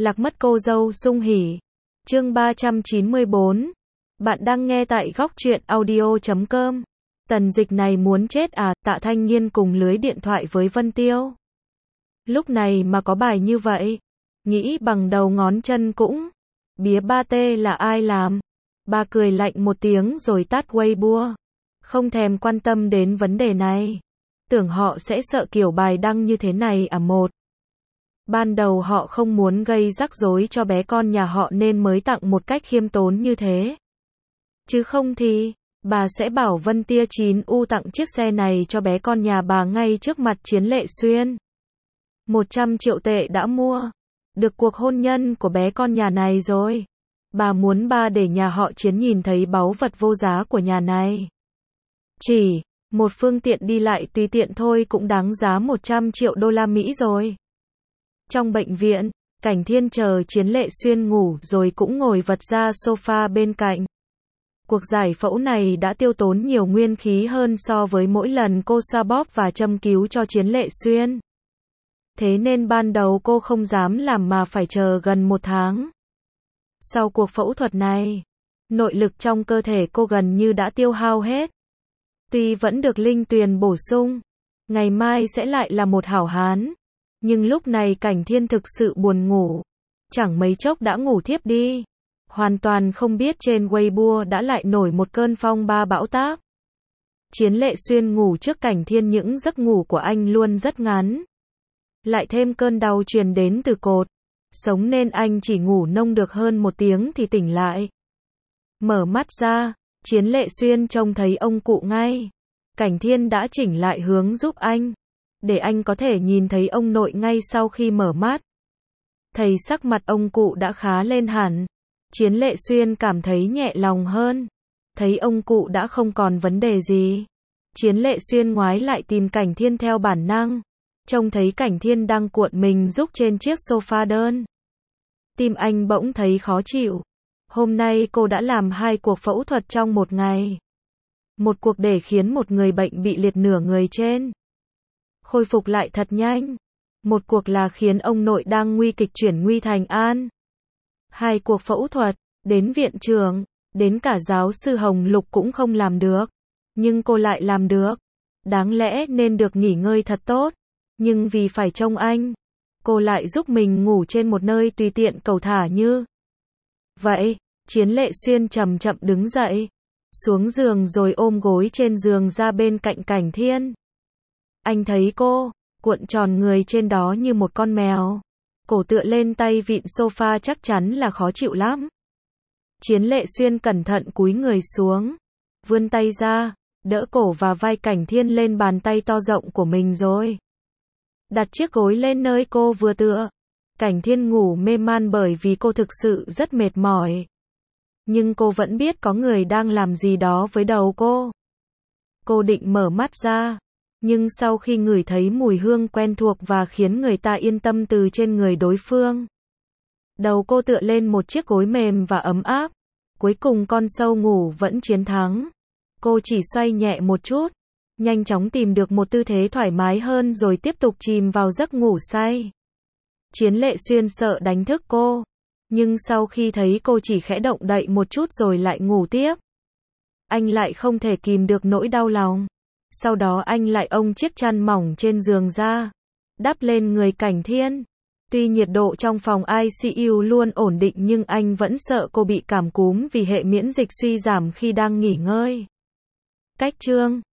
Lạc mất cô dâu sung hỉ. Chương 394. Bạn đang nghe tại góc truyện audio.com. Tần Dịch này muốn chết à? Tạ Thanh Nhiên cùng lưới điện thoại với Vân Tiêu. Lúc này mà có bài như vậy, nghĩ bằng đầu ngón chân cũng. Bía ba tê là ai làm? Bà cười lạnh một tiếng rồi tắt Weibo. Không thèm quan tâm đến vấn đề này. Tưởng họ sẽ sợ kiểu bài đăng như thế này à? Ban đầu họ không muốn gây rắc rối cho bé con nhà họ nên mới tặng một cách khiêm tốn như thế. Chứ không thì, bà sẽ bảo Vân Tia 9U tặng chiếc xe này cho bé con nhà bà ngay trước mặt Chiến Lệ Xuyên. 100 triệu tệ đã mua được cuộc hôn nhân của bé con nhà này rồi. Bà muốn ba để nhà họ Chiến nhìn thấy báu vật vô giá của nhà này. Chỉ một phương tiện đi lại tùy tiện thôi cũng đáng giá 100 triệu đô la Mỹ rồi. Trong bệnh viện, Cảnh Thiên chờ Chiến Lệ Xuyên ngủ rồi cũng ngồi vật ra sofa bên cạnh. Cuộc giải phẫu này đã tiêu tốn nhiều nguyên khí hơn so với mỗi lần cô xoa bóp và châm cứu cho Chiến Lệ Xuyên. Thế nên ban đầu cô không dám làm mà phải chờ gần 1 tháng. Sau cuộc phẫu thuật này, nội lực trong cơ thể cô gần như đã tiêu hao hết. Tuy vẫn được linh tuyền bổ sung, ngày mai sẽ lại là một hảo hán. Nhưng lúc này Cảnh Thiên thực sự buồn ngủ. Chẳng mấy chốc đã ngủ thiếp đi. Hoàn toàn không biết trên Weibo đã lại nổi một cơn phong ba bão táp. Chiến Lệ Xuyên ngủ trước Cảnh Thiên, những giấc ngủ của anh luôn rất ngắn. Lại thêm cơn đau truyền đến từ cột sống nên anh chỉ ngủ nông được hơn 1 tiếng thì tỉnh lại. Mở mắt ra, Chiến Lệ Xuyên trông thấy ông cụ ngay. Cảnh Thiên đã chỉnh lại hướng giúp anh, để anh có thể nhìn thấy ông nội ngay sau khi mở mắt. Thấy sắc mặt ông cụ đã khá lên hẳn, Chiến Lệ Xuyên cảm thấy nhẹ lòng hơn. Thấy ông cụ đã không còn vấn đề gì, Chiến Lệ Xuyên ngoái lại tìm Cảnh Thiên theo bản năng. Trông thấy Cảnh Thiên đang cuộn mình rúc trên chiếc sofa đơn. Tim anh bỗng thấy khó chịu. Hôm nay cô đã làm 2 cuộc phẫu thuật trong 1 ngày. Một cuộc để khiến một người bệnh bị liệt nửa người trên khôi phục lại thật nhanh. Một cuộc là khiến ông nội đang nguy kịch chuyển nguy thành an. 2 cuộc phẫu thuật, đến viện trưởng, đến cả giáo sư Hồng Lục cũng không làm được. Nhưng cô lại làm được. Đáng lẽ nên được nghỉ ngơi thật tốt. Nhưng vì phải trông anh, cô lại giúp mình ngủ trên một nơi tùy tiện cầu thả như vậy. Chiến Lệ Xuyên chậm chậm đứng dậy, xuống giường rồi ôm gối trên giường ra bên cạnh Cảnh Thiên. Anh thấy cô cuộn tròn người trên đó như một con mèo, cổ tựa lên tay vịn sofa chắc chắn là khó chịu lắm. Chiến Lệ Xuyên cẩn thận cúi người xuống, vươn tay ra, đỡ cổ và vai Cảnh Thiên lên bàn tay to rộng của mình rồi đặt chiếc gối lên nơi cô vừa tựa. Cảnh Thiên ngủ mê man bởi vì cô thực sự rất mệt mỏi. Nhưng cô vẫn biết có người đang làm gì đó với đầu cô. Cô định mở mắt ra, nhưng sau khi ngửi thấy mùi hương quen thuộc và khiến người ta yên tâm từ trên người đối phương, đầu cô tựa lên một chiếc gối mềm và ấm áp. Cuối cùng con sâu ngủ vẫn chiến thắng. Cô chỉ xoay nhẹ một chút, nhanh chóng tìm được một tư thế thoải mái hơn rồi tiếp tục chìm vào giấc ngủ say. Chiến Lệ Xuyên sợ đánh thức cô, nhưng sau khi thấy cô chỉ khẽ động đậy một chút rồi lại ngủ tiếp, anh lại không thể kìm được nỗi đau lòng. Sau đó anh lại ôm chiếc chăn mỏng trên giường ra, đắp lên người Cảnh Thiên. Tuy nhiệt độ trong phòng ICU luôn ổn định nhưng anh vẫn sợ cô bị cảm cúm vì hệ miễn dịch suy giảm khi đang nghỉ ngơi. Cách chương